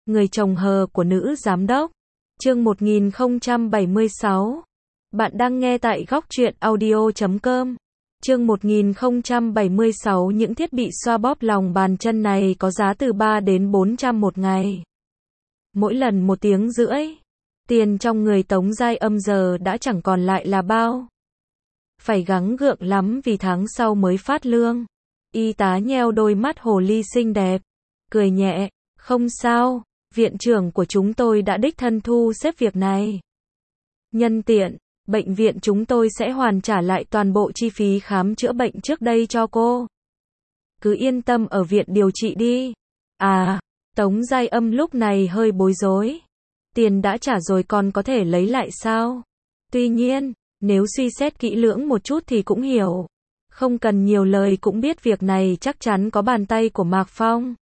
Người chồng hờ của nữ giám đốc. Chương 1076. Bạn đang nghe tại góc truyện audio.com. Chương 1076. Những thiết bị xoa bóp lòng bàn chân này có giá từ 3 đến 400 một ngày. Mỗi lần 1 tiếng rưỡi. Tiền trong người Tống Giai Âm giờ đã chẳng còn lại là bao. Phải gắng gượng lắm vì tháng sau mới phát lương. Y tá nheo đôi mắt hồ ly xinh đẹp, cười nhẹ, không sao, viện trưởng của chúng tôi đã đích thân thu xếp việc này. Nhân tiện, bệnh viện chúng tôi sẽ hoàn trả lại toàn bộ chi phí khám chữa bệnh trước đây cho cô. Cứ yên tâm ở viện điều trị đi. À, Tống Giai Âm lúc này hơi bối rối. Tiền đã trả rồi còn có thể lấy lại sao? Tuy nhiên, nếu suy xét kỹ lưỡng một chút thì cũng hiểu. Không cần nhiều lời cũng biết việc này chắc chắn có bàn tay của Mạc Phong.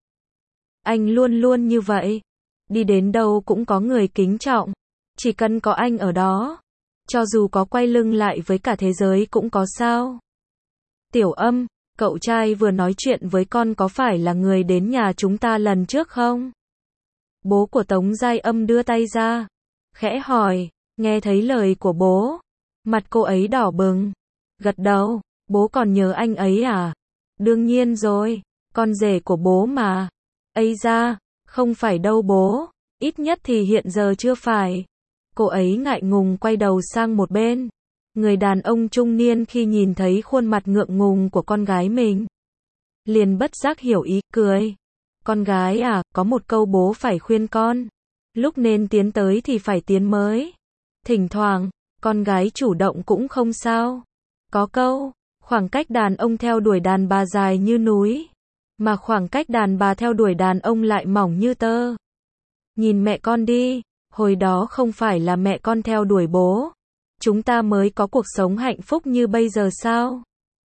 Anh luôn luôn như vậy. Đi đến đâu cũng có người kính trọng. Chỉ cần có anh ở đó. Cho dù có quay lưng lại với cả thế giới cũng có sao. Tiểu Âm, cậu trai vừa nói chuyện với con có phải là người đến nhà chúng ta lần trước không? Bố của Tống Giai Âm đưa tay ra. Khẽ hỏi, nghe thấy lời của bố. Mặt cô ấy đỏ bừng. Gật đầu. Bố còn nhớ anh ấy à? Đương nhiên rồi, con rể của bố mà. Ây da, không phải đâu bố, ít nhất thì hiện giờ chưa phải. Cô ấy ngại ngùng quay đầu sang một bên. Người đàn ông trung niên khi nhìn thấy khuôn mặt ngượng ngùng của con gái mình, liền bất giác hiểu ý, cười. Con gái à, có một câu bố phải khuyên con. Lúc nên tiến tới thì phải tiến mới. Thỉnh thoảng, con gái chủ động cũng không sao. Có câu, khoảng cách đàn ông theo đuổi đàn bà dài như núi, mà khoảng cách đàn bà theo đuổi đàn ông lại mỏng như tơ. Nhìn mẹ con đi, hồi đó không phải là mẹ con theo đuổi bố, chúng ta mới có cuộc sống hạnh phúc như bây giờ sao?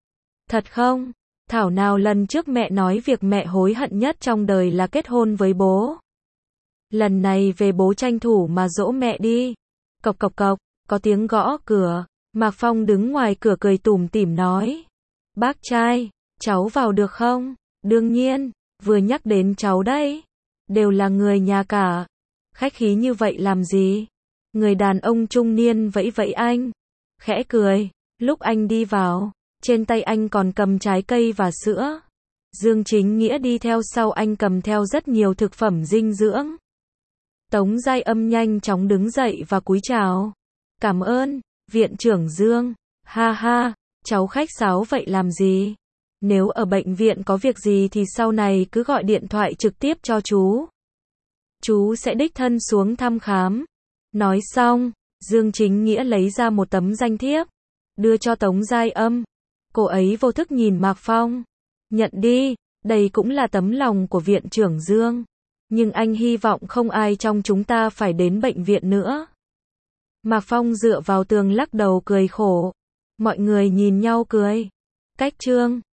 Thật không? Thảo nào lần trước mẹ nói việc mẹ hối hận nhất trong đời là kết hôn với bố. Lần này về bố tranh thủ mà dỗ mẹ đi. Cộc cộc cộc, có tiếng gõ cửa. Mạc Phong đứng ngoài cửa cười tủm tỉm nói. Bác trai, cháu vào được không? Đương nhiên, vừa nhắc đến cháu đấy. Đều là người nhà cả. Khách khí như vậy làm gì? Người đàn ông trung niên vẫy vẫy anh. Khẽ cười, lúc anh đi vào, trên tay anh còn cầm trái cây và sữa. Dương Chính Nghĩa đi theo sau anh cầm theo rất nhiều thực phẩm dinh dưỡng. Tống Giai Âm nhanh chóng đứng dậy và cúi chào. Cảm ơn. Viện trưởng Dương, ha ha, cháu khách sáo vậy làm gì? Nếu ở bệnh viện có việc gì thì sau này cứ gọi điện thoại trực tiếp cho chú. Chú sẽ đích thân xuống thăm khám. Nói xong, Dương Chính Nghĩa lấy ra một tấm danh thiếp, đưa cho Tống Giai Âm. Cô ấy vô thức nhìn Mạc Phong. Nhận đi, đây cũng là tấm lòng của viện trưởng Dương. Nhưng anh hy vọng không ai trong chúng ta phải đến bệnh viện nữa. Mạc Phong dựa vào tường lắc đầu cười khổ. Mọi người nhìn nhau cười. Cách chương